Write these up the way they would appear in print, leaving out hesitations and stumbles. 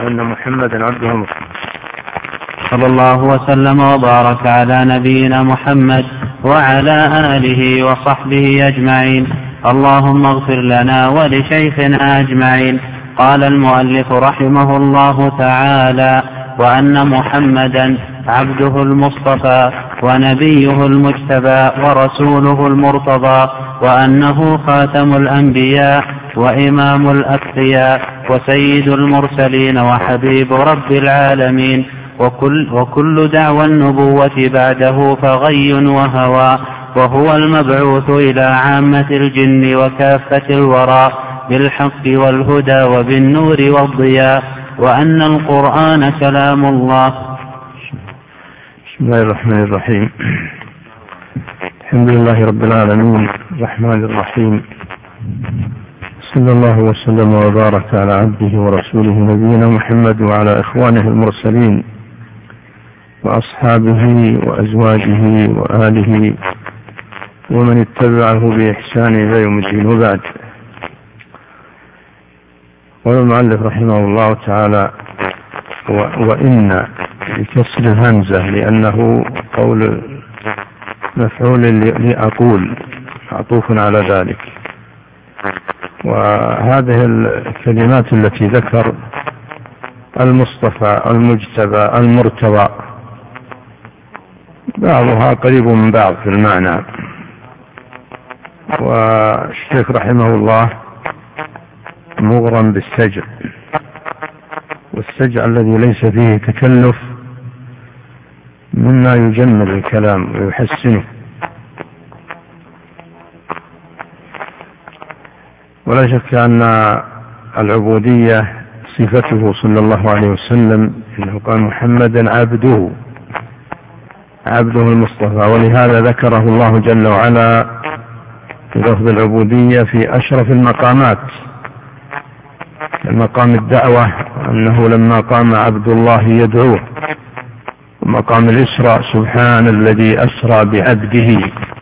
وأن محمدا عبده المصطفى. صلى الله وسلم وبارك على نبينا محمد وعلى آله وصحبه أجمعين. اللهم اغفر لنا ولشيخنا أجمعين. قال المؤلف رحمه الله تعالى: وأن محمدا عبده المصطفى ونبيه المجتبى ورسوله المرتضى، وأنه خاتم الأنبياء وإمام الأتقياء وسيد المرسلين وحبيب رب العالمين، وكل دعوى النبوة بعده فغي وهوى، وهو المبعوث إلى عامة الجن وكافة الورى بالحق والهدى وبالنور والضياء، وأن القرآن كلام الله. بسم الله الرحمن الرحيم. الحمد لله رب العالمين الرحمن الرحيم، صلى الله وسلم وبارك على عبده ورسوله نبينا محمد وعلى إخوانه المرسلين وأصحابه وأزواجه وآله ومن اتبعه بإحسان إلى يوم الدين، وبعد. قال المؤلف رحمه الله تعالى: وإن بكسر الهمزة لأنه قول مفعول لأقول معطوف على ذلك. وهذه الكلمات التي ذكر: المصطفى، المجتبى، المرتضى، بعضها قريب من بعض في المعنى. والشيخ رحمه الله مغرم بالسجع، والسجع الذي ليس فيه تكلف مما يجمل الكلام ويحسنه. ولا شك أن العبودية صفته صلى الله عليه وسلم، إنه قال محمدا عبده المصطفى، ولهذا ذكره الله جل وعلا في لفظ العبودية في أشرف المقامات، مقام الدعوة، أنه لما قام عبد الله يدعوه، ومقام الإسراء سبحان الذي أسرى بعبده،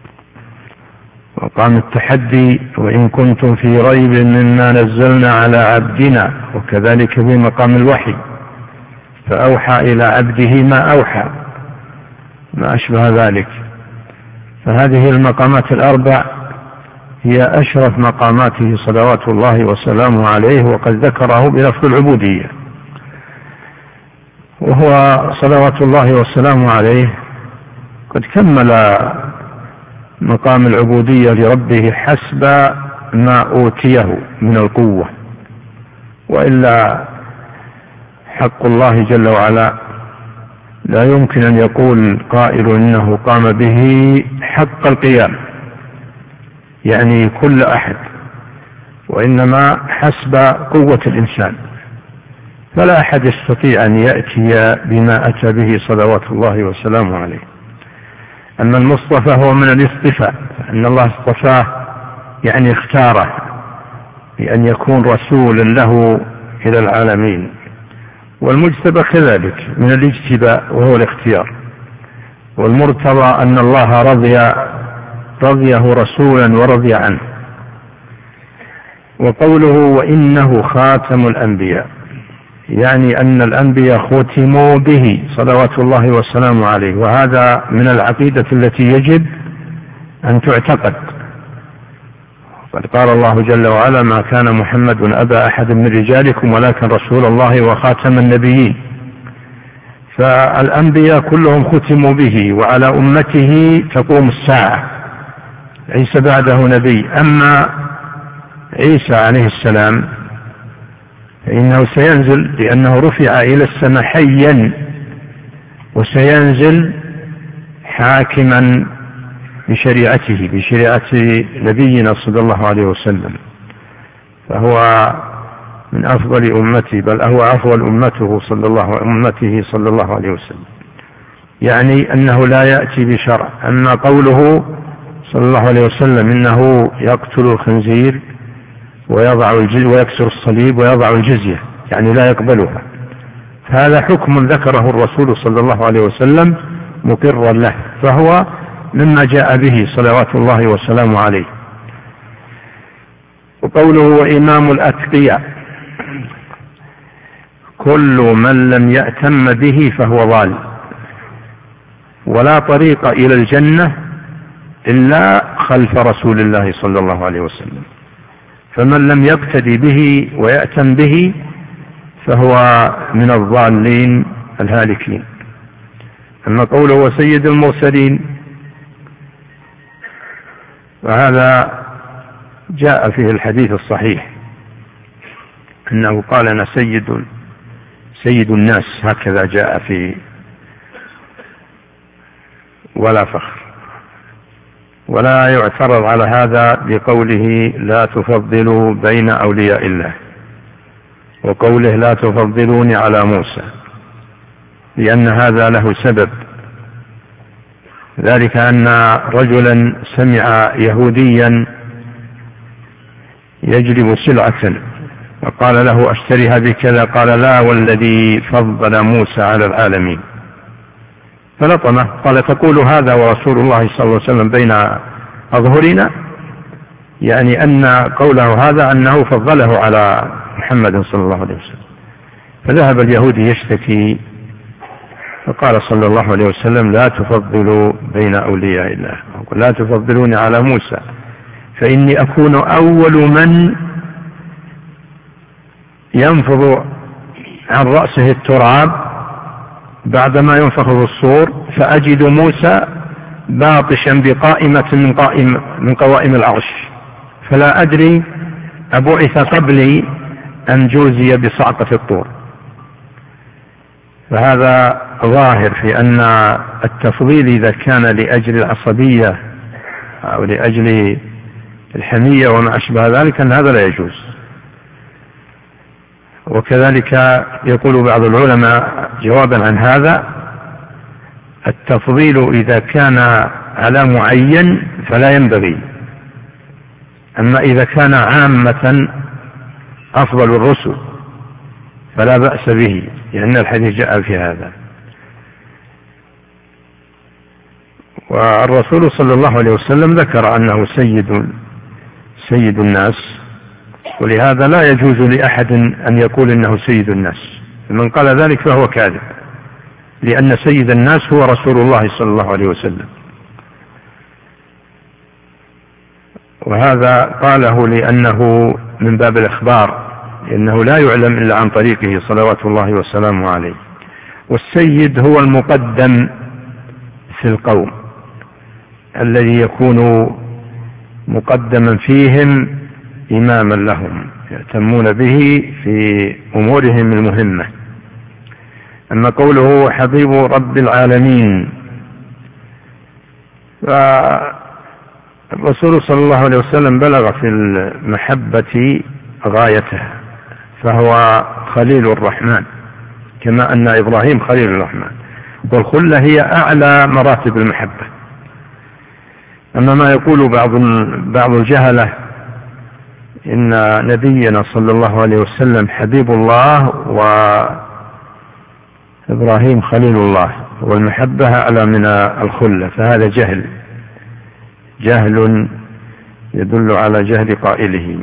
وقام التحدي وإن كنتم في ريب مما نزلنا على عبدنا، وكذلك في مقام الوحي فأوحى إلى عبده ما أوحى، ما أشبه ذلك. فهذه المقامات الأربع هي أشرف مقاماته صلوات الله وسلامه عليه، وقد ذكره بلفظ العبودية. وهو صلوات الله وسلامه عليه قد كمل مقام العبودية لربه حسب ما أوتيه من القوة، وإلا حق الله جل وعلا لا يمكن أن يقول قائل إنه قام به حق القيام، يعني كل أحد، وإنما حسب قوة الإنسان. فلا أحد يستطيع أن يأتي بما أتى به صلوات الله وسلامه عليه. أما المصطفى هو من الاصطفاء، فإن الله اصطفاه يعني اختاره بأن يكون رسولا له إلى العالمين. والمجتبى كذلك من الاجتباء وهو الاختيار. والمرتضى أن الله رضيه رسولا ورضي عنه. وقوله وإنه خاتم الأنبياء، يعني أن الأنبياء ختموا به صلوات الله وسلامه عليه، وهذا من العقيدة التي يجب أن تعتقد. قد قال الله جل وعلا: ما كان محمد أبا أحد من رجالكم ولكن رسول الله وخاتم النبيين. فالأنبياء كلهم ختموا به، وعلى أمته تقوم الساعة. عيسى بعده نبي، أما عيسى عليه السلام فإنه سينزل، لأنه رفع إلى السماء حيا، وسينزل حاكما بشريعته، بشريعة نبينا صلى الله عليه وسلم. فهو من أفضل أمته، بل هو أفضل أمته صلى الله عليه وسلم، يعني أنه لا يأتي بشرع. أما قوله صلى الله عليه وسلم إنه يقتل الخنزير ويكسر الصليب ويضع الجزية، يعني لا يقبلها، هذا حكم ذكره الرسول صلى الله عليه وسلم مقرا له، فهو مما جاء به صلوات الله وسلامه عليه. وقوله وإمام الأتقياء، كل من لم يأتم به فهو ضال، ولا طريق إلى الجنة إلا خلف رسول الله صلى الله عليه وسلم. فمن لم يقتدي به ويأتم به فهو من الضالين الهالكين. أما قوله وسيد المرسلين فهذا جاء فيه الحديث الصحيح أنه قال أنا سيد الناس، هكذا جاء في ولا فخر. ولا يعترض على هذا بقوله لا تفضلوا بين أولياء الله، وقوله لا تفضلوني على موسى، لأن هذا له سبب، ذلك أن رجلا سمع يهوديا يجلب سلعة وقال له أشتريها بكذا، قال لا والذي فضل موسى على العالمين، فلطمه قال تقول هذا ورسول الله صلى الله عليه وسلم بين أظهرنا، يعني أن قوله هذا أنه فضله على محمد صلى الله عليه وسلم. فذهب اليهودي يشتكي، فقال صلى الله عليه وسلم لا تفضلوا بين أولياء الله، لا تفضلوني على موسى فإني أكون أول من ينفض عن رأسه التراب بعدما ينفخ في الصور، فأجد موسى باطشا بقائمة من قوائم العرش، فلا أدري أبعث قبلي أم جوزي بصعقة الطور. فهذا ظاهر في أن التفضيل إذا كان لأجل العصبية أو لأجل الحمية وما أشبه ذلك أن هذا لا يجوز. وكذلك يقول بعض العلماء جوابا عن هذا التفضيل إذا كان على معين فلا ينبغي، أما إذا كان عامة أفضل الرسل فلا بأس به، لأن الحديث جاء في هذا. والرسول صلى الله عليه وسلم ذكر أنه سيد الناس، ولهذا لا يجوز لأحد أن يقول إنه سيد الناس، من قال ذلك فهو كاذب، لأن سيد الناس هو رسول الله صلى الله عليه وسلم. وهذا قاله لأنه من باب الإخبار، لأنه لا يعلم إلا عن طريقه صلوات الله وسلامه عليه. والسيد هو المقدم في القوم الذي يكون مقدما فيهم إماما لهم يأتمون به في أمورهم المهمة. أما قوله حبيب رب العالمين، فالرسول صلى الله عليه وسلم بلغ في المحبة غايته، فهو خليل الرحمن كما أن إبراهيم خليل الرحمن، والخلة هي أعلى مراتب المحبة. أما ما يقول بعض الجهلة إن نبينا صلى الله عليه وسلم حبيب الله وإبراهيم خليل الله والمحبة أعلى من الخلة، فهذا جهل يدل على جهل قائله.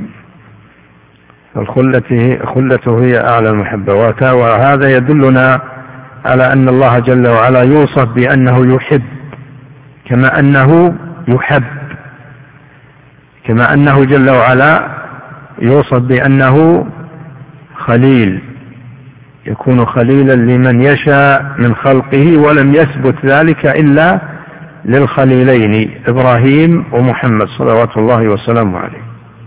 خلته هي أعلى المحبة، وهذا يدلنا على أن الله جل وعلا يوصف بأنه يحب كما أنه يحب، كما أنه جل وعلا يوصف بأنه خليل، يكون خليلا لمن يشاء من خلقه، ولم يثبت ذلك إلا للخليلين إبراهيم ومحمد صلوات الله وسلامه عليه.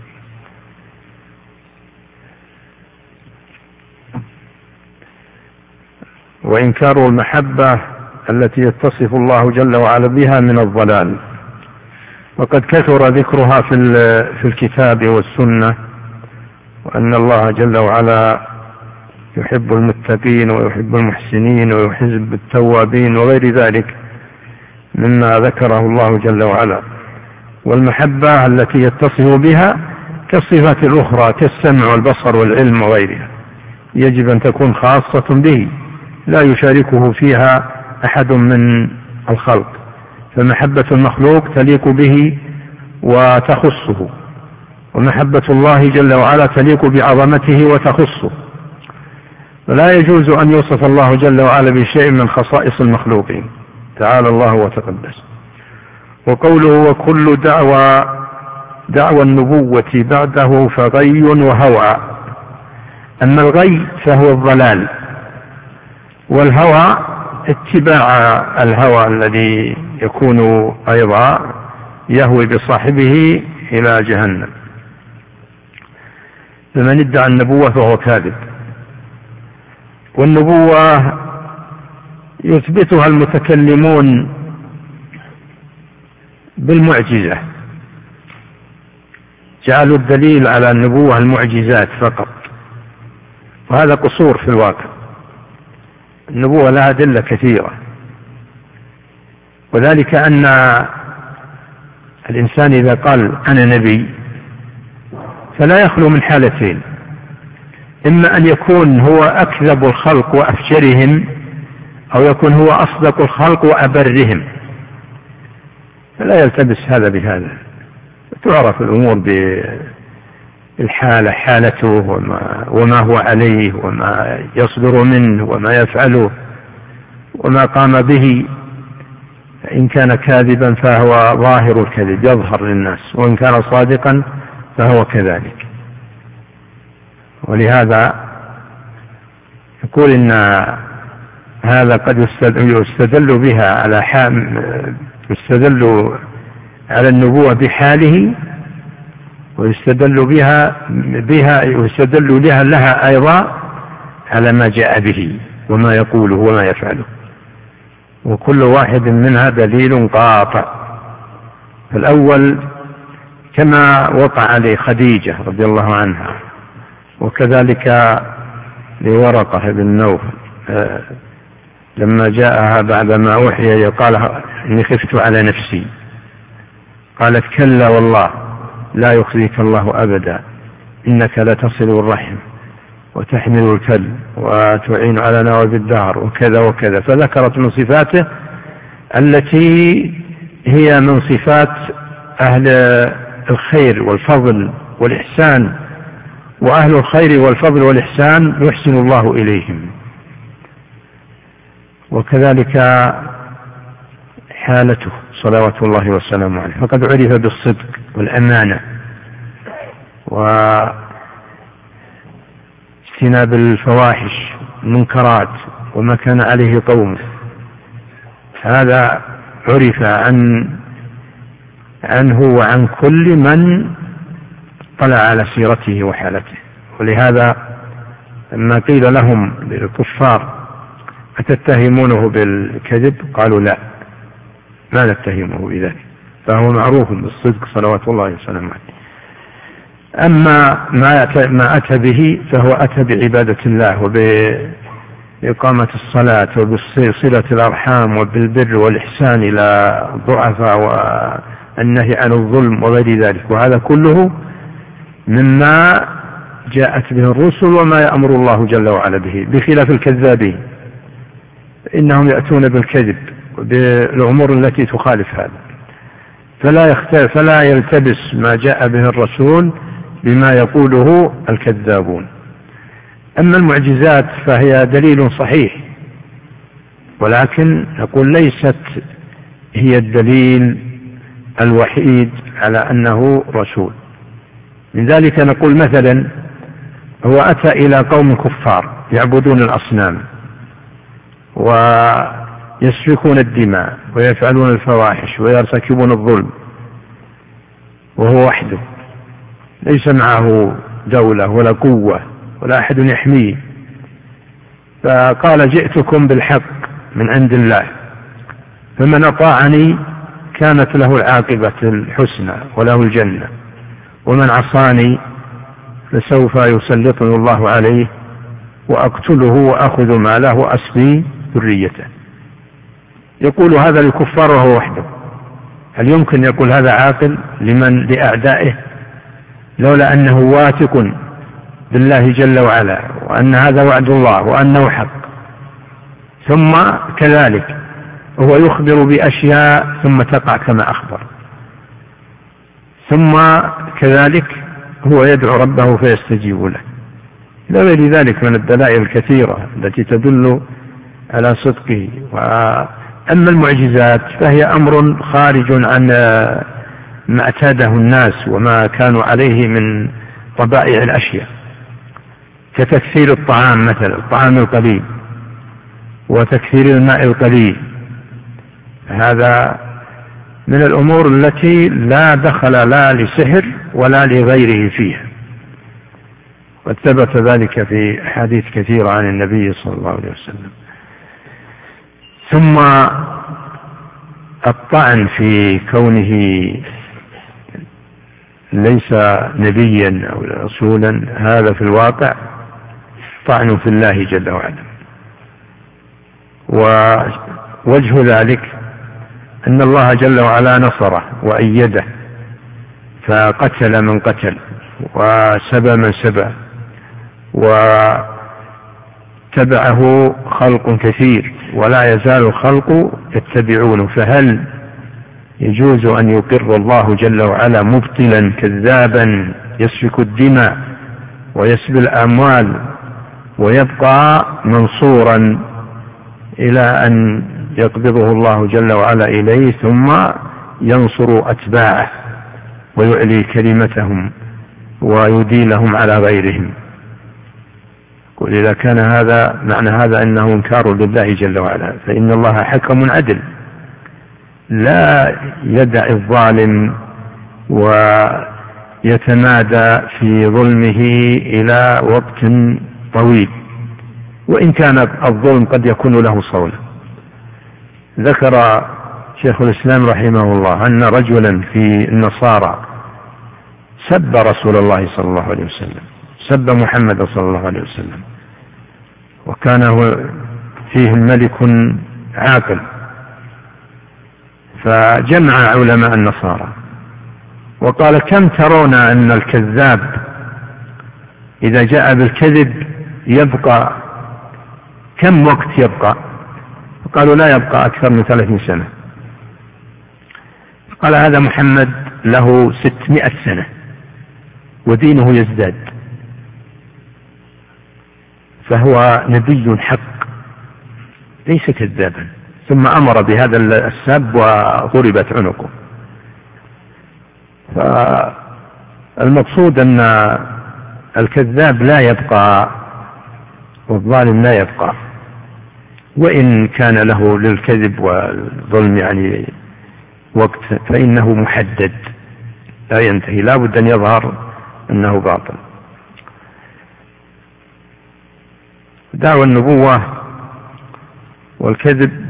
وإنكار المحبة التي يتصف الله جل وعلا بها من الضلال، وقد كثر ذكرها في الكتاب والسنة، وأن الله جل وعلا يحب المتقين ويحب المحسنين ويحب التوابين وغير ذلك مما ذكره الله جل وعلا. والمحبة التي يتصف بها كالصفات الأخرى كالسمع والبصر والعلم وغيرها يجب أن تكون خاصة به، لا يشاركه فيها أحد من الخلق، فمحبة المخلوق تليق به وتخصه، ومحبة الله جل وعلا تليق بعظمته وتخصه. فلا يجوز أن يوصف الله جل وعلا بشيء من خصائص المخلوقين، تعالى الله وتقدس. وقوله وكل دعوى النبوة بعده فغي وهوى. أما الغي فهو الضلال، والهوى اتباع الهوى الذي يكون أيضا يهوي بصاحبه إلى جهنم. فمن ادعى النبوة فهو كاذب. والنبوة يثبتها المتكلمون بالمعجزة، جعلوا الدليل على النبوة المعجزات فقط، وهذا قصور في الواقع. النبوة لها أدلة كثيرة، وذلك أن الإنسان إذا قال أنا نبي فلا يخلو من حالتين: إما أن يكون هو أكذب الخلق وأفجرهم، أو يكون هو أصدق الخلق وأبرهم، فلا يلتبس هذا بهذا. تعرف الأمور بالحالة، حالته وما هو عليه وما يصدر منه وما يفعله وما قام به. إن كان كاذبا فهو ظاهر الكذب يظهر للناس، وإن كان صادقا فهو كذلك. ولهذا يقول إن هذا قد يستدل بها يستدل على النبوة بحاله، ويستدل ويستدل لها أيضا على ما جاء به وما يقوله وما يفعله، وكل واحد منها دليل قاطع. الأول كما وقع لخديجة رضي الله عنها، وكذلك لورقة بن نوفل لما جاءها بعدما أوحي قال إني خفت على نفسي، قالت كلا والله لا يخزيك الله أبدا، إنك لتصل الرحم وتحمل الكلب وتعين على نواب الدهر وكذا وكذا، فذكرت من صفاته التي هي من صفات أهل الخير والفضل والإحسان، وأهل الخير والفضل والإحسان يحسن الله إليهم. وكذلك حالته صلوات الله وسلامه عليه، فقد عرف بالصدق والأمانة واجتناب الفواحش المنكرات وما كان عليه قومه، هذا عرف عنه وعن كل من طلع على سيرته وحالته. ولهذا لما قيل لهم للكفار أتتهمونه بالكذب قالوا لا، ما نتهمه بذلك، فهو معروف بالصدق صلوات الله وسلامه عليه. أما ما أتى به فهو أتى بعبادة الله وبإقامة الصلاة وبصلة الأرحام وبالبر والإحسان إلى الضعفاء والنهي عن الظلم وغير ذلك، وهذا كله مما جاءت به الرسل وما يأمر الله جل وعلا به، بخلاف الكذابين إنهم يأتون بالكذب بالأمور التي تخالف هذا، فلا يلتبس ما جاء به الرسول بما يقوله الكذابون. أما المعجزات فهي دليل صحيح، ولكن نقول ليست هي الدليل الوحيد على أنه رسول. من ذلك نقول مثلا هو أتى إلى قوم كفار يعبدون الأصنام ويسفكون الدماء ويفعلون الفواحش ويرتكبون الظلم، وهو وحده ليس معه دولة ولا قوة ولا أحد يحميه، فقال جئتكم بالحق من عند الله، فمن أطاعني كانت له العاقبة الحسنى وله الجنة، ومن عصاني فسوف يسلطني الله عليه وأقتله وأخذ ماله وأسبي ذريته. يقول هذا للكفار وهو وحده. هل يمكن يقول هذا عاقل لأعدائه؟ لولا أنه واثق بالله جل وعلا وأن هذا وعد الله وأنه حق، ثم كذلك هو يخبر بأشياء ثم تقع كما أخبر، ثم كذلك هو يدعو ربه فيستجيب له. إلى غير ذلك من الدلائل الكثيرة التي تدل على صدقه. أما المعجزات فهي أمر خارج عن ما اعتاده الناس وما كانوا عليه من طبائع الأشياء، كتكثير الطعام مثلا، الطعام القليل، وتكثير الماء القليل. هذا من الأمور التي لا دخل لا لسحر ولا لغيره فيها، قد ثبت ذلك في حديث كثيرة عن النبي صلى الله عليه وسلم. ثم الطعن في كونه ليس نبيا أو رسولا، هذا في الواقع طعن في الله جل وعلا. ووجه ذلك أن الله جل وعلا نصره وأيده، فقتل من قتل وسبى من سبى، وتبعه خلق كثير ولا يزال الخلق يتبعونه. فهل يجوز أن يقر الله جل وعلا مبطلا كذابا يسفك الدماء ويسبي الأموال ويبقى منصورا إلى أن يقبضه الله جل وعلا إليه ثم ينصر أتباعه ويعلي كلمتهم ويديلهم على غيرهم؟ قل إذا كان هذا معنى هذا أنه إنكار لله جل وعلا، فإن الله حكم عدل لا يدع الظالم ويتمادى في ظلمه إلى وقت طويل، وإن كان الظلم قد يكون له صولة. ذكر شيخ الإسلام رحمه الله أن رجلا في النصارى سب رسول الله صلى الله عليه وسلم، سب محمد صلى الله عليه وسلم، وكان فيهم ملك عاقل، فجمع علماء النصارى وقال: كم ترون أن الكذاب إذا جاء بالكذب يبقى كم وقت يبقى؟ قالوا: لا يبقى أكثر من 30 سنة. قال: هذا محمد له 600 سنة ودينه يزداد، فهو نبي حق ليس كذابا. ثم أمر بهذا السب وضربت عنقه. فالمقصود أن الكذاب لا يبقى والظالم لا يبقى، وإن كان له للكذب والظلم يعني وقت فإنه محدد لا ينتهي، لا بد أن يظهر أنه باطل. دعوى النبوة والكذب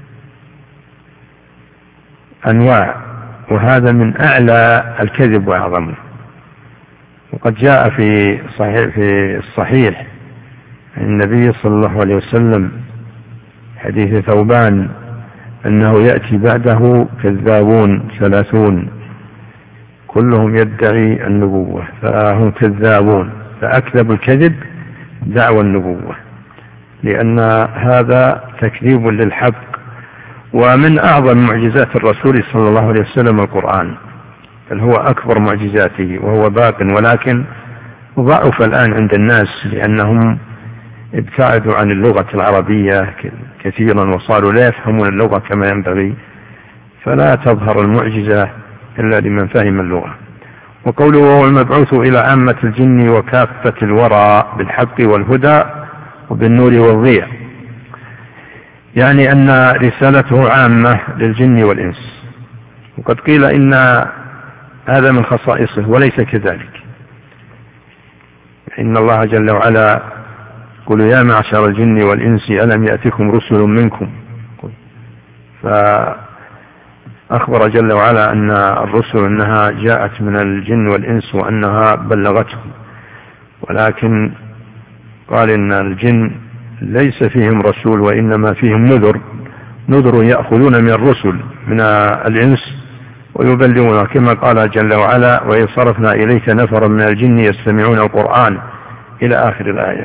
أنواع، وهذا من أعلى الكذب وأعظمه. وقد جاء في الصحيح عن النبي صلى الله عليه وسلم حديث ثوبان أنه يأتي بعده كذابون 30 كلهم يدعي النبوة فهم كذابون، فأكذب الكذب دعوى النبوة، لأن هذا تكذيب للحق. ومن أعظم معجزات الرسول صلى الله عليه وسلم القرآن، بل هو أكبر معجزاته وهو باق، ولكن ضعف الآن عند الناس لأنهم ابتعدوا عن اللغة العربية كثيرا وصاروا لا يفهمون اللغة كما ينبغي، فلا تظهر المعجزة إلا لمن فهم اللغة. وقوله: وهو المبعوث إلى عامة الجن وكافة الورى بالحق والهدى وبالنور والضياء، يعني أن رسالته عامة للجن والإنس. وقد قيل إن هذا من خصائصه وليس كذلك، إن الله جل وعلا قل: يا معشر الجن والإنس ألم يأتكم رسل منكم، فأخبر جل وعلا أن الرسل أنها جاءت من الجن والإنس وأنها بلغتهم، ولكن قال إن الجن ليس فيهم رسول وإنما فيهم نذر يأخذون من الرسل من الإنس ويبلغون، كما قال جل وعلا: وإذ صرفنا إليك نفرا من الجن يستمعون القرآن إلى آخر الآية.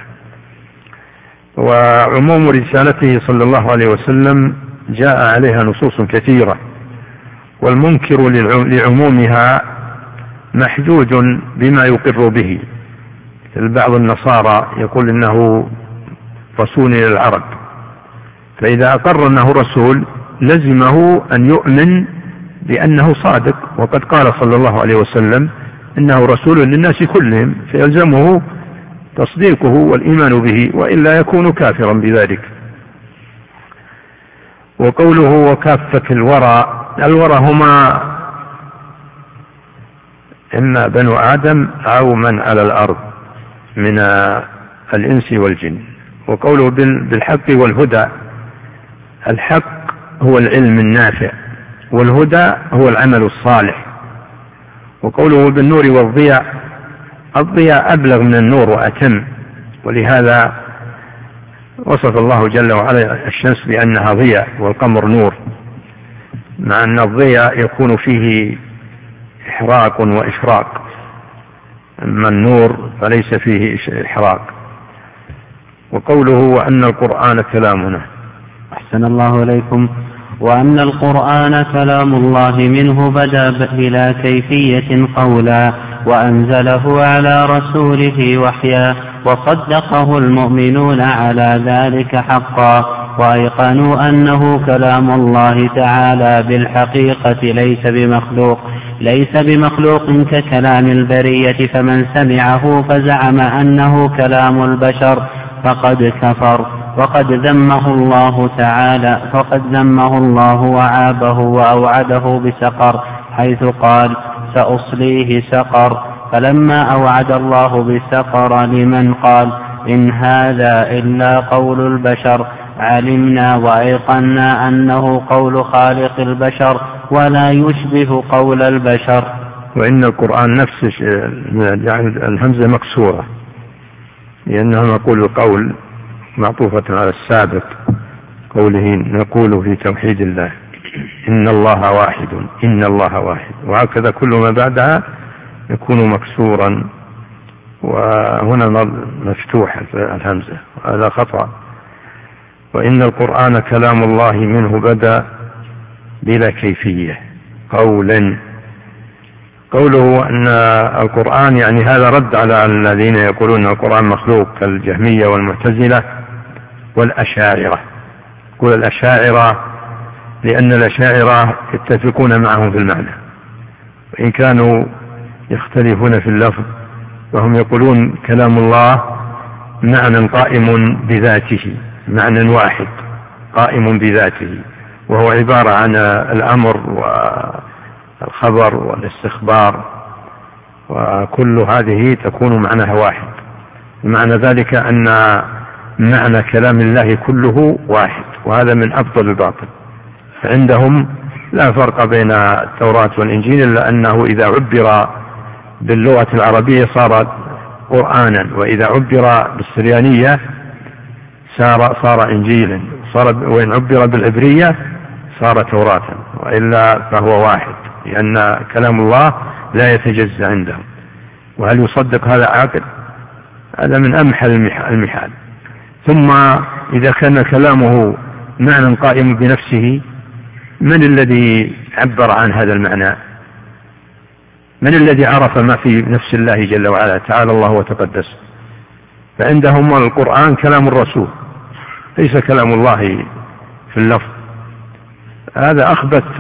وعموم رسالته صلى الله عليه وسلم جاء عليها نصوص كثيرة، والمنكر لعمومها محدود بما يقر به، بعض النصارى يقول إنه رسول إلى العرب، فإذا أقر أنه رسول لزمه أن يؤمن بأنه صادق، وقد قال صلى الله عليه وسلم إنه رسول للناس كلهم، فيلزمه تصديقه والإيمان به، وإلا يكون كافرا بذلك. وقوله وكافة الورى هما إما بنو آدم أو من على الأرض من الإنس والجن. وقوله بالحق والهدى، الحق هو العلم النافع، والهدى هو العمل الصالح. وقوله بالنور والضياء، الضياء أبلغ من النور وأتم، ولهذا وصف الله جل وعلا الشمس بأنها ضياء والقمر نور، مع أن الضياء يكون فيه إحراق وإشراق، أما النور فليس فيه إحراق. وقوله وأن القرآن كلامنا. أحسن الله إليكم. وأن القرآن كلام الله منه بدأ بلا كيفية قولا، وأنزله على رسوله وحيا، وصدقه المؤمنون على ذلك حقا، وأيقنوا أنه كلام الله تعالى بالحقيقة ليس بمخلوق ككلام البرية، فمن سمعه فزعم أنه كلام البشر فقد كفر، وقد ذمه الله وعابه وأوعده بسقر، حيث قال سأصليه سقر. فلما أوعد الله بسقر لمن قال إن هذا إلا قول البشر، علمنا وأيقنا أنه قول خالق البشر ولا يشبه قول البشر. وإن القرآن نفسه يعني الهمزة مكسورة، لأنها نقول القول معطوفة على السابق، قوله نقول في توحيد الله إن الله واحد، إن الله واحد، وهكذا كل ما بعدها يكون مكسورا، وهنا مفتوحة الهمزة، هذا خطأ. وإن القرآن كلام الله منه بدأ بلا كيفية قولا. قوله أن القرآن يعني هذا رد على الذين يقولون القرآن مخلوق كالجهمية والمعتزلة والأشاعرة. يقول الأشاعرة لأن الأشاعرة يتفقون معهم في المعنى، وإن كانوا يختلفون في اللفظ، وهم يقولون كلام الله معنى قائم بذاته، معنى واحد قائم بذاته، وهو عبارة عن الأمر والخبر والاستخبار، وكل هذه تكون معناها واحد. معنى ذلك أن معنى كلام الله كله واحد، وهذا من أفضل الباطل. فعندهم لا فرق بين التوراة والإنجيل، إلا أنه إذا عبر باللغة العربية صار قرآنا، وإذا عبر بالسريانية صار إنجيلا، وإن عبر بالعبرية صار توراة، وإلا فهو واحد، لأن كلام الله لا يتجزأ عندهم. وهل يصدق هذا عاقل؟ هذا من أمحل المحال. ثم إذا كان كلامه معنى قائم بنفسه، من الذي عبر عن هذا المعنى؟ من الذي عرف ما في نفس الله جل وعلا؟ تعالى الله وتقدس. فعندهم القرآن كلام الرسول، ليس كلام الله في اللفظ. هذا أخبث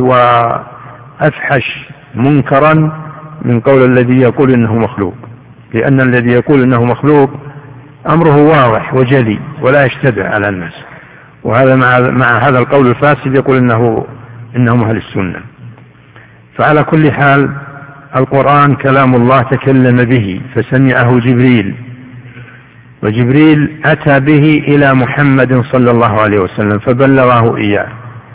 وأفحش منكرا من قول الذي يقول إنه مخلوق، لأن الذي يقول إنه مخلوق أمره واضح وجلي ولا يشتبه على الناس، وهذا مع هذا القول الفاسد يقول إنهم أهل السنة. فعلى كل حال القرآن كلام الله تكلم به فسمعه جبريل، وجبريل أتى به إلى محمد صلى الله عليه وسلم فبلغه إياه،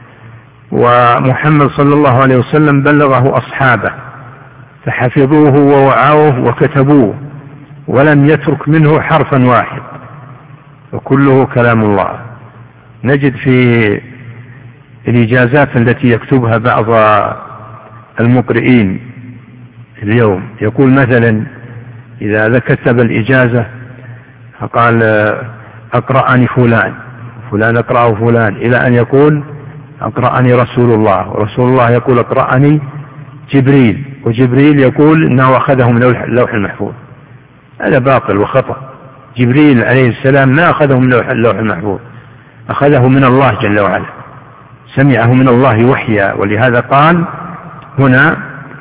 ومحمد صلى الله عليه وسلم بلغه أصحابه فحفظوه ووعوه وكتبوه، ولم يترك منه حرفا واحد، وكله كلام الله. نجد في الإجازات التي يكتبها بعض المقرئين اليوم، يقول مثلا إذا كتب الإجازة فقال أقرأني فلان أقرأه فلان، إلى أن يقول أقرأني رسول الله، ورسول الله يقول أقرأني جبريل، وجبريل يقول إنه أخذه من اللوح المحفوظ. هذا باطل وخطأ. جبريل عليه السلام ما أخذه من اللوح المحفوظ، أخذه من الله جل وعلا، سمعه من الله وحيا. ولهذا قال هنا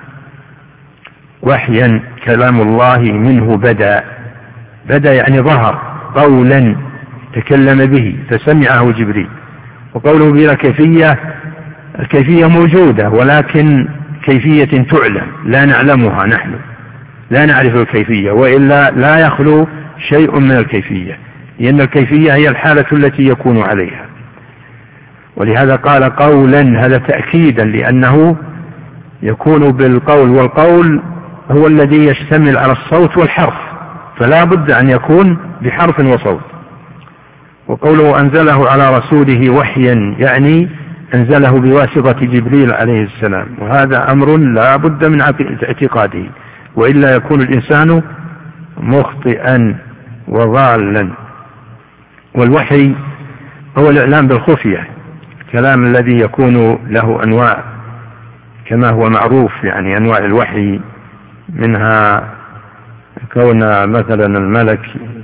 وحيا كلام الله منه بدأ يعني ظهر قولا تكلم به فسمعه جبريل. وقوله بلا كيفية، الكيفية موجودة ولكن كيفية تعلم لا نعلمها، نحن لا نعرف الكيفية، وإلا لا يخلو شيء من الكيفية، لأن الكيفية هي الحالة التي يكون عليها. ولهذا قال قولا، هذا تأكيدا لأنه يكون بالقول، والقول هو الذي يشتمل على الصوت والحرف، فلا بد أن يكون بحرف وصوت. وقوله أنزله على رسوله وحيا يعني أنزله بواسطة جبريل عليه السلام، وهذا أمر لا بد من اعتقاده، وإلا يكون الإنسان مخطئا وضالا. والوحي هو الإعلام بالخفية، الكلام الذي يكون له أنواع كما هو معروف، يعني أنواع الوحي منها كون مثلا الملك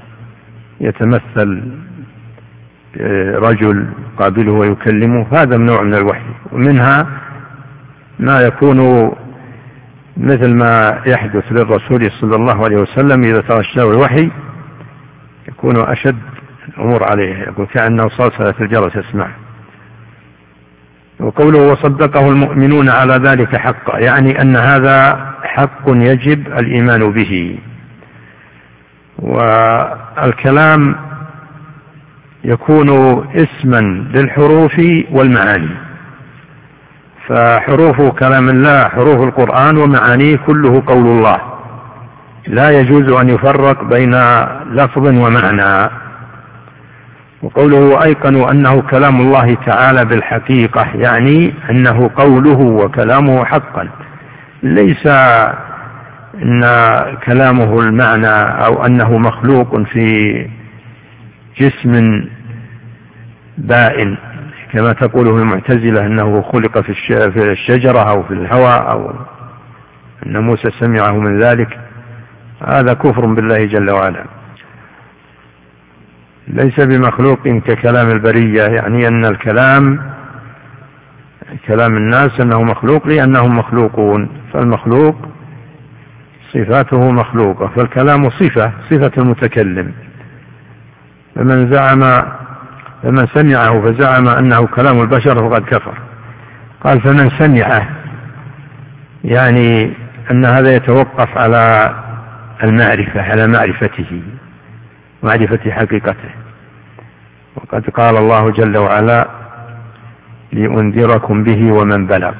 يتمثل رجل قابله ويكلمه، هذا نوع من الوحي. ومنها ما يكون مثل ما يحدث للرسول صلى الله عليه وسلم إذا تغشاه الوحي يكون أشد الأمور عليه، يقول كأنه صلصلة الجرس يسمع. وقوله وصدقه المؤمنون على ذلك حقا، يعني أن هذا حق يجب الإيمان به. والكلام يكون اسما للحروف والمعاني، فحروف كلام الله حروف القرآن ومعانيه كله قول الله، لا يجوز أن يفرق بين لفظ ومعنى. وقوله أيقنوا أنه كلام الله تعالى بالحقيقة، يعني أنه قوله وكلامه حقا، ليس أن كلامه المعنى أو أنه مخلوق في جسم بائن كما تقوله المعتزلة أنه خلق في الشجرة أو في الهواء أو أن موسى سمعه من ذلك، هذا كفر بالله جل وعلا. ليس بمخلوق ككلام البرية، يعني أن كلام الناس أنه مخلوق لأنهم مخلوقون، فالمخلوق صفاته مخلوقة، فالكلام صفة المتكلم. فمن سمعه فزعم أنه كلام البشر فقد كفر. قال فمن سمعه يعني أن هذا يتوقف على المعرفة، على معرفة حقيقته. وقد قال الله جل وعلا لأنذركم به ومن بلغ.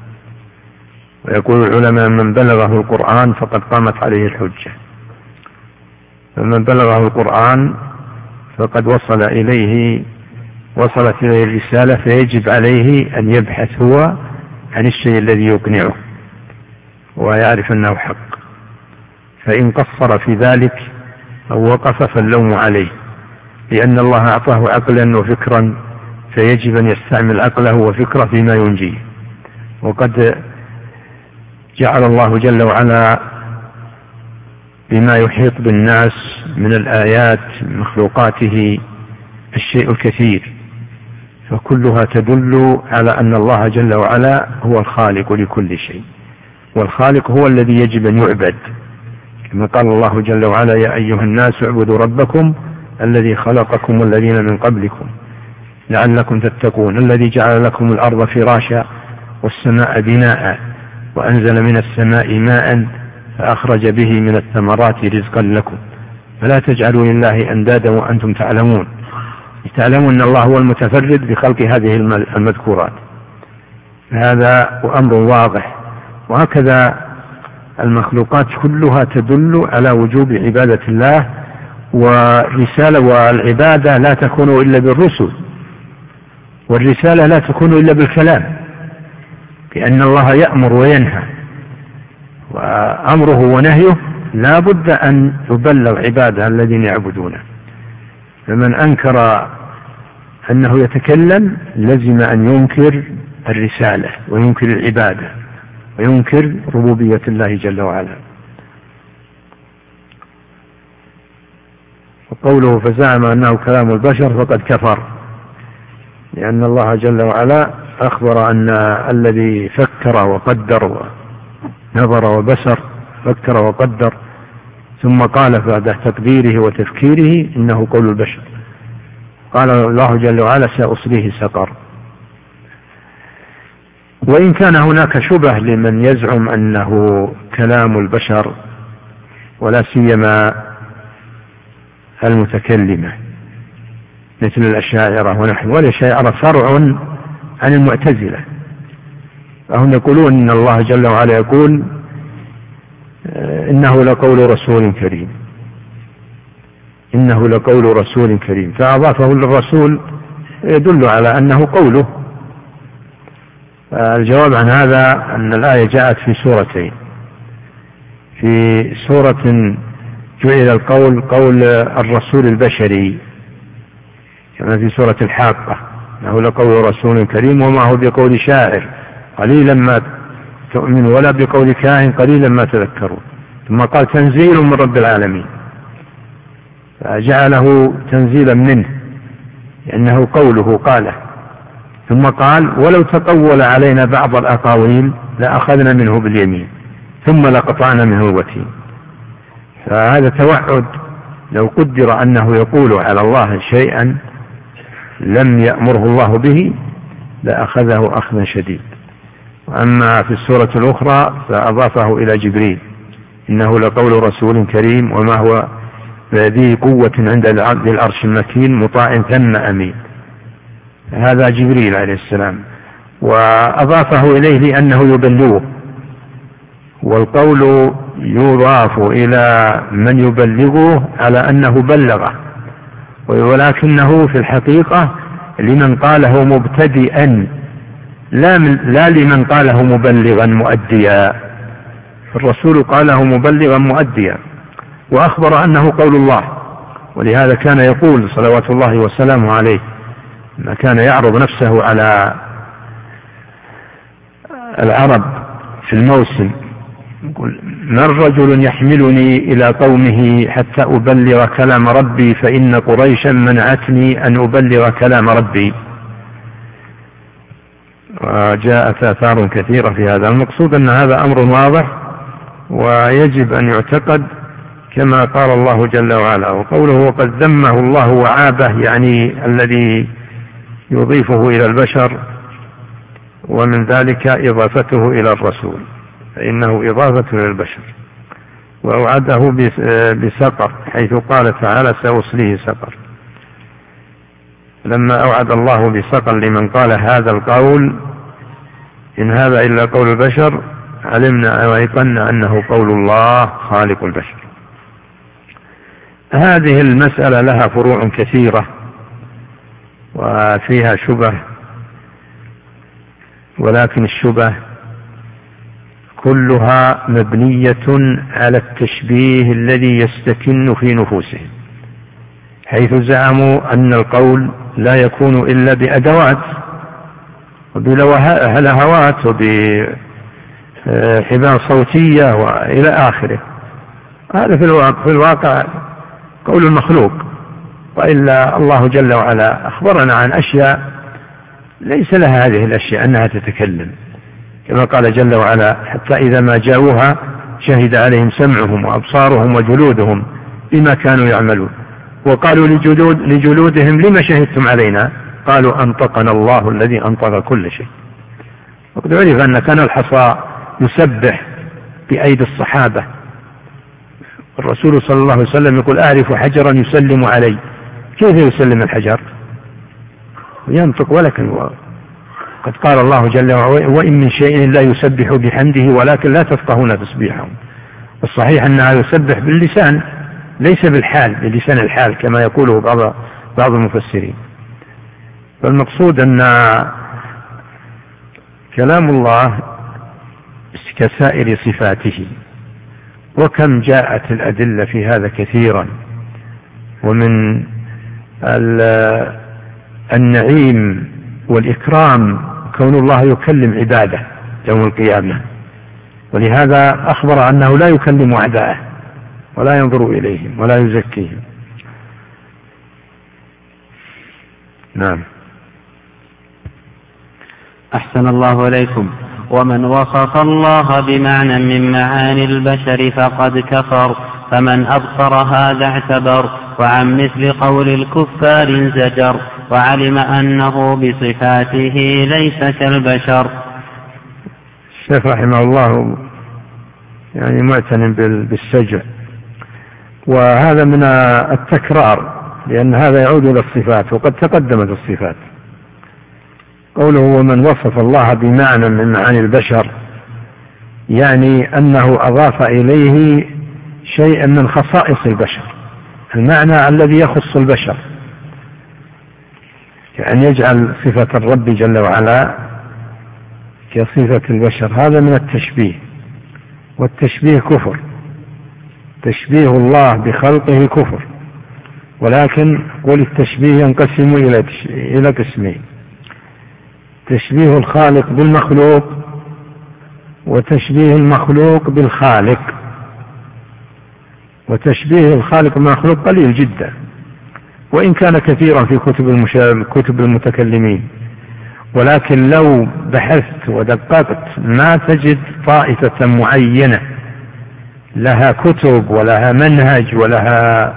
ويقول العلماء من بلغه القرآن فقد قامت عليه الحجة، فمن بلغه القرآن فقد وصلت إليه الرسالة، فيجب عليه أن يبحث هو عن الشيء الذي يقنعه ويعرف أنه حق. فإن قصر في ذلك أو وقف فاللوم عليه، لأن الله أعطاه عقلا وفكرا، فيجب أن يستعمل عقله وفكره فيما ينجيه. وقد جعل الله جل وعلا بما يحيط بالناس من الآيات مخلوقاته الشيء الكثير، فكلها تدل على أن الله جل وعلا هو الخالق لكل شيء، والخالق هو الذي يجب أن يعبد، كما قال الله جل وعلا يا أيها الناس اعبدوا ربكم الذي خلقكم والذين من قبلكم لعلكم تتقون، الذي جعل لكم الأرض فراشا والسماء بناء وأنزل من السماء ماء فأخرج به من الثمرات رزقا لكم فلا تجعلوا لله أندادا وأنتم تعلمون، تعلموا أن الله هو المتفرد بخلق هذه المذكورات. هذا أمر واضح. وهكذا المخلوقات كلها تدل على وجوب عبادة الله، والرسالة والعبادة لا تكون إلا بالرسل، والرسالة لا تكون إلا بالكلام، لأن الله يأمر وينهى، وأمره ونهيه لا بد أن يبلغ عباده الذين يعبدونه. فمن أنكر أنه يتكلم لزم أن ينكر الرسالة وينكر العبادة وينكر ربوبية الله جل وعلا. وقوله فزعم أنه كلام البشر فقد كفر، لأن الله جل وعلا أخبر أن الذي فكر وقدر ونظر وبصر، فكر وقدر ثم قال بعد تقديره وتفكيره إنه قول البشر. قال الله جل وعلا سأصليه سقر. وإن كان هناك شبه لمن يزعم أنه كلام البشر، ولا سيما المتكلمة مثل الأشاعرة ونحن، والأشاعرة فرع عن المعتزلة، فهم يقولون إن الله جل وعلا يقول إنه لقول رسول كريم، إنه لقول رسول كريم، فأضافه للرسول يدل على أنه قوله. الجواب عن هذا أن الآية جاءت في سورتين، في سورة جعل القول قول الرسول البشري كما في سورة الحاقة إنه لقول رسول كريم وما هو بقول شاعر قليلا ما تؤمن ولا بقول كاهن قليلا ما تذكرون. ثم قال تنزيل من رب العالمين، فجعله تنزيلا منه لأنه قوله قاله. ثم قال ولو تقول علينا بعض الأقاويل لأخذنا منه باليمين ثم لقطعنا منه الوتين. فهذا توعد، لو قدر أنه يقول على الله شيئا لم يأمره الله به لأخذه أخذا شديد. وأما في السورة الأخرى فأضافه إلى جبريل إنه لقول رسول كريم وما هو ذي قوة عند العرش المكين مطاع ثم أمين، هذا جبريل عليه السلام. وأضافه إليه لأنه يبلغه، والقول يضاف إلى من يبلغه على أنه بلغه، ولكنه في الحقيقة لمن قاله مبتدئا لا لمن قاله مبلغا مؤديا. الرسول قاله مبلغا مؤديا وأخبر أنه قول الله، ولهذا كان يقول صلوات الله وسلامه عليه ما كان يعرض نفسه على العرب في الموسم يقول من رجل يحملني إلى قومه حتى أبلغ كلام ربي فإن قريشا منعتني أن أبلغ كلام ربي. وجاءت آثار كثيرة في هذا. المقصود أن هذا أمر واضح ويجب أن يعتقد كما قال الله جل وعلا. وقوله وقد ذمه الله وعابه يعني الذي يضيفه إلى البشر، ومن ذلك إضافته إلى الرسول فإنه إضافة إلى البشر. وأوعده بسقر حيث قال تعالى سأصليه سقر. لما أوعد الله بسقر لمن قال هذا القول إن هذا إلا قول البشر علمنا وأيقنا أنه قول الله خالق البشر. هذه المسألة لها فروع كثيرة وفيها شبه، ولكن الشبه كلها مبنية على التشبيه الذي يستكن في نفوسهم، حيث زعموا أن القول لا يكون إلا بأدوات وبلهوات وبحبال صوتية وإلى آخره. هذا في الواقع قول المخلوق، وإلا الله جل وعلا أخبرنا عن أشياء ليس لها هذه الأشياء أنها تتكلم، كما قال جل وعلا حتى إذا ما جاءوها شهد عليهم سمعهم وأبصارهم وجلودهم بما كانوا يعملون وقالوا لجلودهم لما شهدتم علينا قالوا أنطقنا الله الذي أنطق كل شيء. وقد عرف أن كان الحصى يسبح بأيدي الصحابة. الرسول صلى الله عليه وسلم يقول أعرف حجرا يسلم علي. كيف يسلم الحجر؟ ينطق ولكن قد قال الله جل وعلا وإن من شيء لا يسبح بحمده ولكن لا تفقهون تسبيحهم. الصحيح أنها يسبح باللسان ليس بالحال، بلسان الحال كما يقوله بعض المفسرين. فالمقصود أن كلام الله كسائر صفاته، وكم جاءت الأدلة في هذا كثيرا. ومن النعيم والإكرام كون الله يكلم عباده يوم القيامة، ولهذا أخبر أنه لا يكلم أعداءه ولا ينظر إليهم ولا يزكيهم. نعم. أحسن الله إليكم. ومن وصف الله بمعنى من معاني البشر فقد كفر، فمن أبصر هذا اعتبر، وعن مثل قول الكفار انزجر، وعلم أنه بصفاته ليس كالبشر. الشيخ رحمه الله يعني معتن بالسجع، وهذا من التكرار، لأن هذا يعود إلى الصفات، وقد تقدمت الصفات. قوله ومن وصف الله بمعنى من معاني البشر، يعني أنه أضاف إليه شيئا من خصائص البشر، المعنى الذي يخص البشر، يعني يجعل صفة الرب جل وعلا كصفة البشر. هذا من التشبيه، والتشبيه كفر. تشبيه الله بخلقه كفر، ولكن قول التشبيه ينقسم إلى قسمين: تشبيه الخالق بالمخلوق، وتشبيه المخلوق بالخالق. وتشبيه الخالق بالمخلوق قليل جدا، وإن كان كثيرا في كتب المتكلمين، ولكن لو بحثت ودققت ما تجد طائفة معينة لها كتب ولها منهج ولها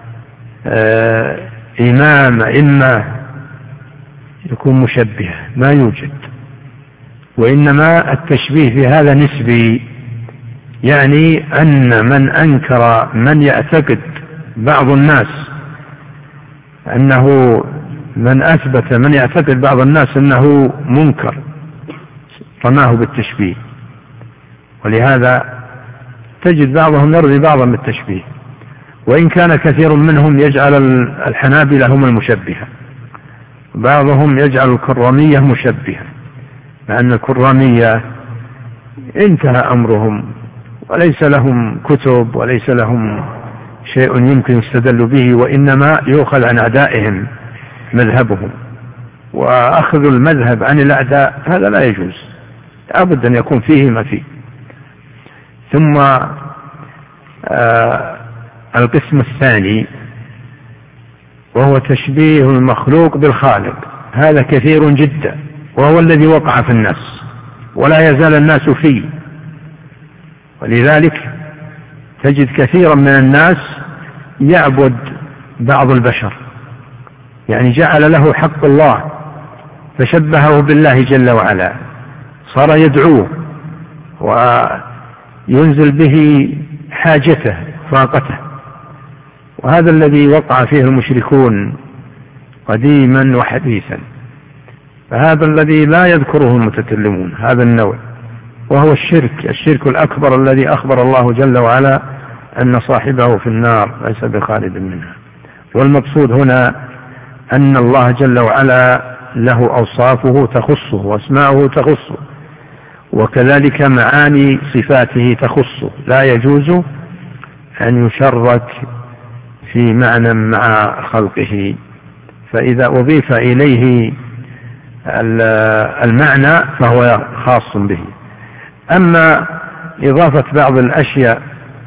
إمام يكون مشبه، ما يوجد. وإنما التشبيه في هذا نسبي، يعني أن من أنكر، من يعتقد بعض الناس أنه من أثبت، من يعتقد بعض الناس أنه منكر رماه بالتشبيه، ولهذا تجد بعضهم يرضي بعضا بالتشبيه، وإن كان كثير منهم يجعل الحنابلة هم المشبهة، بعضهم يجعل الكرامية مشبهة، لأن الكرامية انتهى أمرهم وليس لهم كتب وليس لهم شيء يمكن يستدل به، وإنما يؤخذ عن أعدائهم مذهبهم، وأخذ المذهب عن الأعداء هذا لا يجوز، أبدا أن يكون فيه ما فيه. ثم القسم الثاني وهو تشبيه المخلوق بالخالق، هذا كثير جدا، وهو الذي وقع في الناس ولا يزال الناس فيه. ولذلك تجد كثيرا من الناس يعبد بعض البشر، يعني جعل له حق الله فشبهه بالله جل وعلا، صار يدعوه وينزل به حاجته فاقته، وهذا الذي وقع فيه المشركون قديما وحديثا. فهذا الذي لا يذكره المتكلمون، هذا النوع، وهو الشرك الأكبر الذي أخبر الله جل وعلا أن صاحبه في النار ليس بخالد منها. والمقصود هنا أن الله جل وعلا له أوصافه تخصه وأسماؤه تخصه، وكذلك معاني صفاته تخصه، لا يجوز أن يشرك في معنى مع خلقه، فإذا أضيف إليه المعنى فهو خاص به. أما إضافة بعض الأشياء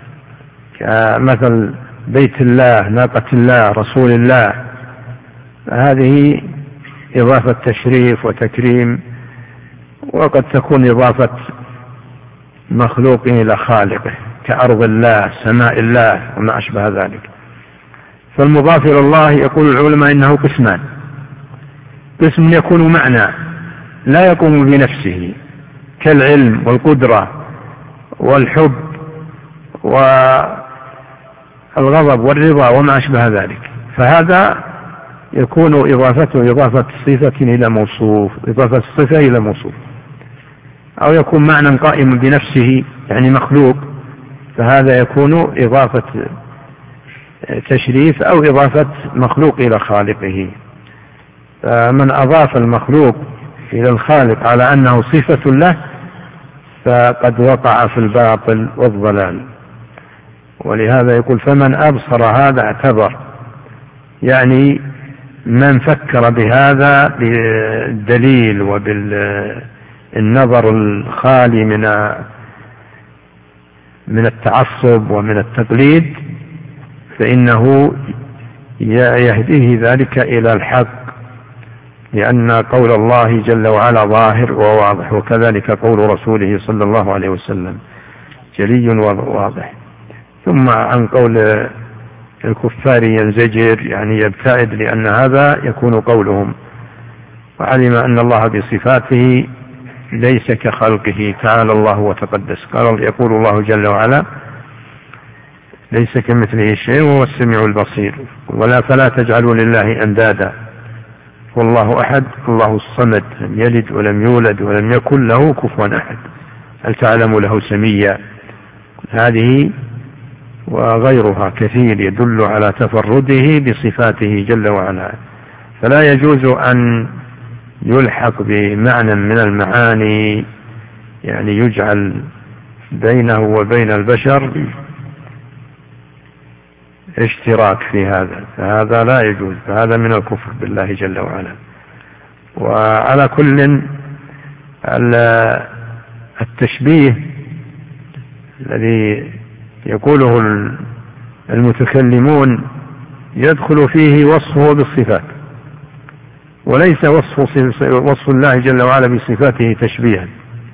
كمثل بيت الله، ناقة الله، رسول الله، هذه إضافة تشريف وتكريم، وقد تكون إضافة مخلوق إلى خالقه كأرض الله، سماء الله، وما أشبه ذلك. فالمضاف إلى الله يقول العلماء إنه قسمان: قسم يكون معنى لا يقوم بنفسه كالعلم والقدرة والحب والغضب والرضا وما أشبه ذلك، فهذا يكون إضافته إضافة صفة إلى موصوف، إضافة الصفة إلى موصوف. أو يكون معنى قائم بنفسه يعني مخلوق، فهذا يكون إضافة تشريف أو إضافة مخلوق إلى خالقه. فمن أضاف المخلوق إلى الخالق على أنه صفة له فقد وقع في الباطل والضلال. ولهذا يقول: فمن أبصر هذا اعتبر، يعني من فكر بهذا بالدليل وبالنظر الخالي من التعصب ومن التقليد، فإنه يهديه ذلك إلى الحق لأن قول الله جل وعلا ظاهر وواضح، وكذلك قول رسوله صلى الله عليه وسلم جلي وواضح. ثم عن قول الكفار ينزجر، يعني يبتعد، لأن هذا يكون قولهم. وعلم أن الله بصفاته ليس كخلقه تعالى الله وتقدس. يقول الله جل وعلا ليس كمثله شيء وهو السميع البصير. فلا تجعلوا لله أندادا، والله أحد الله الصمد، لم يلد ولم يولد ولم يكن له كفوا أحد. هل تعلم له سميا؟ هذه وغيرها كثير يدل على تفرده بصفاته جل وعلا. فلا يجوز أن يلحق بمعنى من المعاني، يعني يجعل بينه وبين البشر اشتراك في هذا، فهذا لا يجوز، فهذا من الكفر بالله جل وعلا. وعلى كل التشبيه الذي يقوله المتكلمون يدخل فيه وصفه بالصفات، وليس وصف الله جل وعلا بصفاته تشبيها،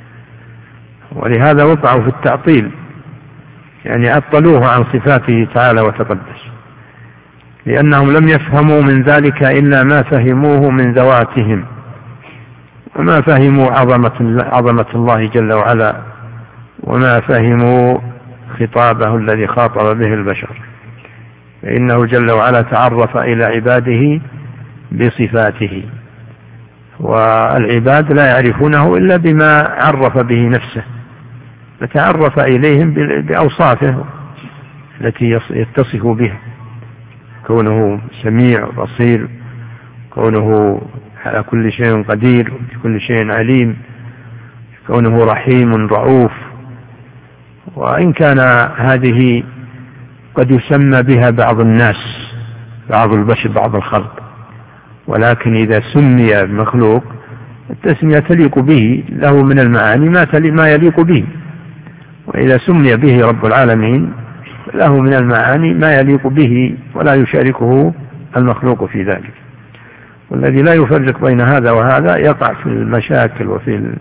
ولهذا وقعوا في التعطيل، يعني عطلوه عن صفاته تعالى وتقدس، لأنهم لم يفهموا من ذلك إلا ما فهموه من ذواتهم، وما فهموا عظمة الله جل وعلا، وما فهموا خطابه الذي خاطب به البشر. فإنه جل وعلا تعرف إلى عباده بصفاته، والعباد لا يعرفونه إلا بما عرف به نفسه، فتعرف إليهم بأوصافه التي يتصف بها، كونه سميع بصير، كونه على كل شيء قدير، كل شيء عليم، كونه رحيم رؤوف. وإن كان هذه قد يسمى بها بعض الناس، بعض البشر، بعض الخلق، ولكن إذا سمي مخلوق التسمية تليق به، له من المعاني ما يليق به. وإذا سمي به رب العالمين له من المعاني ما يليق به، ولا يشاركه المخلوق في ذلك. والذي لا يفرق بين هذا وهذا يقع في المشاكل وفي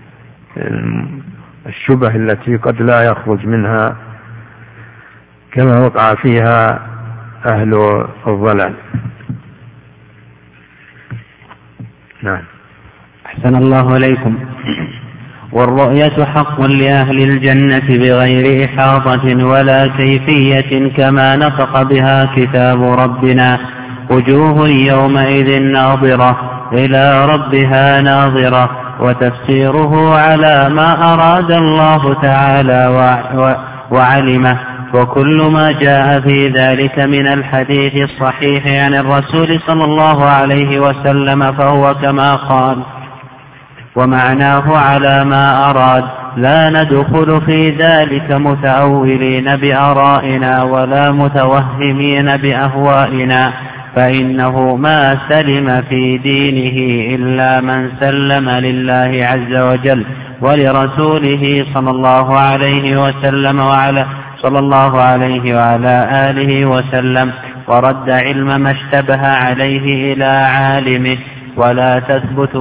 الشبه التي قد لا يخرج منها كما وقع فيها أهل الضلال. نعم. أحسن الله إليكم. والرؤية حق لأهل الجنة بغير إحاطة ولا كيفية، كما نطق بها كتاب ربنا: وجوه يومئذ ناظرة إلى ربها ناظرة. وتفسيره على ما أراد الله تعالى وعلمه، وكل ما جاء في ذلك من الحديث الصحيح عن الرسول صلى الله عليه وسلم فهو كما قال، ومعناه على ما أراد. لا ندخل في ذلك متأولين بآرائنا ولا متوهمين بأهوائنا، فإنه ما سلم في دينه إلا من سلم لله عز وجل ولرسوله صلى الله عليه وسلم وعلى آله وسلم، ورد علم ما اشتبه عليه إلى عالمه ولا تثبت.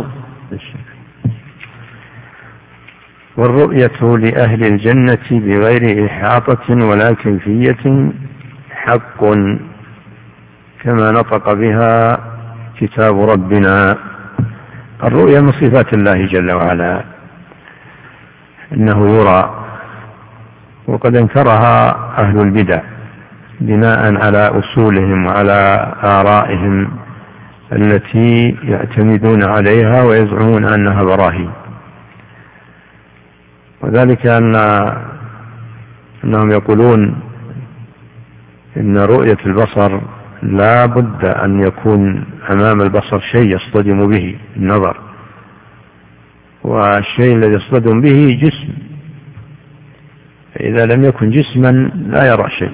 والرؤية لأهل الجنة بغير إحاطة ولا كيفية حق، كما نطق بها كتاب ربنا. الرؤيا من صفات الله جل وعلا، إنه يرى، وقد انكرها أهل البدع بناء على أصولهم وعلى آرائهم التي يعتمدون عليها ويزعمون أنها براهين. وذلك أنهم يقولون إن رؤية البصر لا بد أن يكون أمام البصر شيء يصطدم به النظر، والشيء الذي يصطدم به جسم، فإذا لم يكن جسما لا يرى شيء.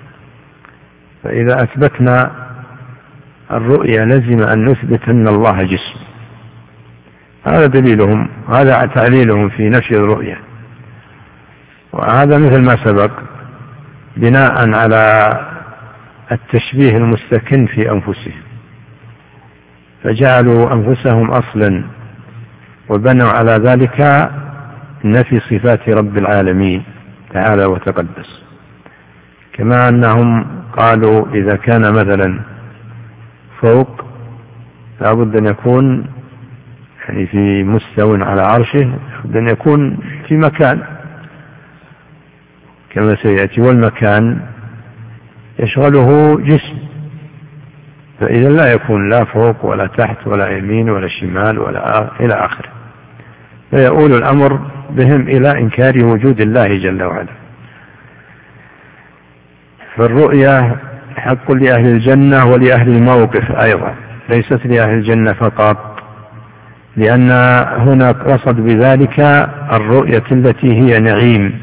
فإذا أثبتنا الرؤية لزم أن نثبت أن الله جسم. هذا دليلهم، هذا تعليلهم في نفي الرؤية. وهذا مثل ما سبق بناء على التشبيه المستكن في أنفسهم، فجعلوا أنفسهم أصلا وبنوا على ذلك نفي صفات رب العالمين تعالى وتقدس. كما أنهم قالوا إذا كان مثلا فوق لابد أن يكون يعني في مستوى على عرشه، لابد أن يكون في مكان كما سيأتي، والمكان يشغله جسم، فإذا لا يكون لا فوق ولا تحت ولا يمين ولا شمال ولا إلى آخره، فيؤول الأمر بهم إلى إنكار وجود الله جل وعلا. فالرؤيا حق لأهل الجنة ولأهل الموقف أيضا، ليست لأهل الجنة فقط، لأن هنا قصد بذلك الرؤية التي هي نعيم.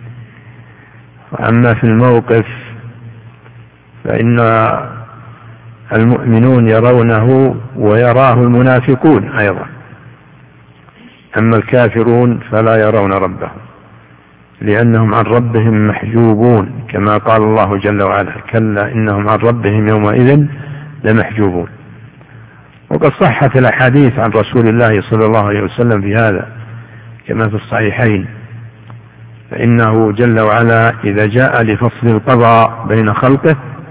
وأما في الموقف فإن المؤمنون يرونه ويراه المنافقون أيضا، أما الكافرون فلا يرون ربهم لأنهم عن ربهم محجوبون، كما قال الله جل وعلا: كلا إنهم عن ربهم يومئذ لمحجوبون. وقد صحت الأحاديث عن رسول الله صلى الله عليه وسلم في هذا كما في الصحيحين، فإنه جل وعلا إذا جاء لفصل القضاء بين خلقه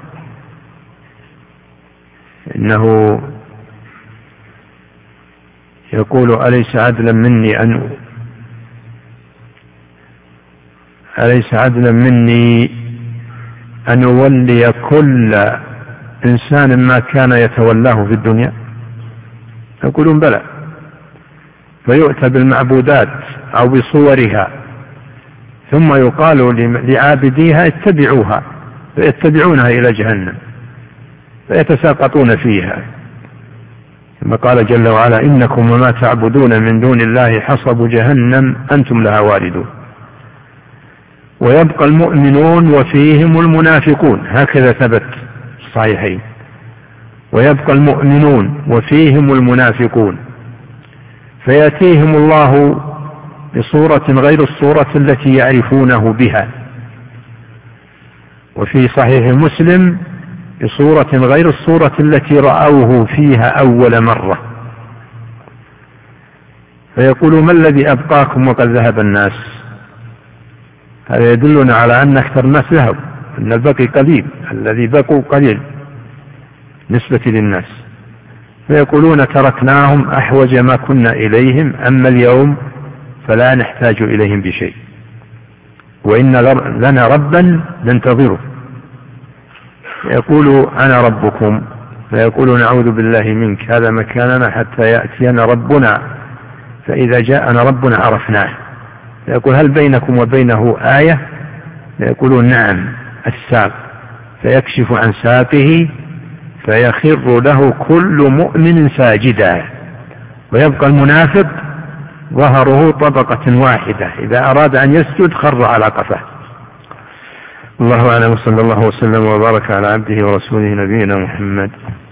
إنه يقول: أليس عدلا مني أن أولي كل إنسان ما كان يتولاه في الدنيا؟ يقولون: بلى. فيؤتى بالمعبودات أو بصورها ثم يقال لعابديها: اتبعوها، فيتبعونها إلى جهنم فيتساقطون فيها، كما قال جل وعلا: إنكم وما تعبدون من دون الله حصب جهنم أنتم لها واردون. ويبقى المؤمنون وفيهم المنافقون، هكذا ثبت الصحيحين: ويبقى المؤمنون وفيهم المنافقون، فيأتيهم الله بصورة غير الصورة التي يعرفونه بها. وفي صحيح مسلم: بصورة غير الصورة التي رأوه فيها أول مرة. فيقول: ما الذي أبقاكم وقد ذهب الناس؟ هذا يدلنا على أن أكثر الناس ذهبوا، أن البقي قليل، الذي بقوا قليل نسبة للناس. فيقولون: تركناهم أحوج ما كنا إليهم، أما اليوم فلا نحتاج إليهم بشيء، وإن لنا ربا ننتظره. يقول: أنا ربكم، فيقول: نعوذ بالله منك، هذا مكاننا حتى يأتينا ربنا، فإذا جاءنا ربنا عرفناه. فيقول: هل بينكم وبينه آية؟ فيقولون: نعم، الساق. فيكشف عن ساقه فيخر له كل مؤمن ساجدا، ويبقى المنافق ظهره طبقة واحدة، إذا أراد أن يسجد خر على قفاه. الله أعلم، صلى الله وسلم وبارك على عبده ورسوله نبينا محمد.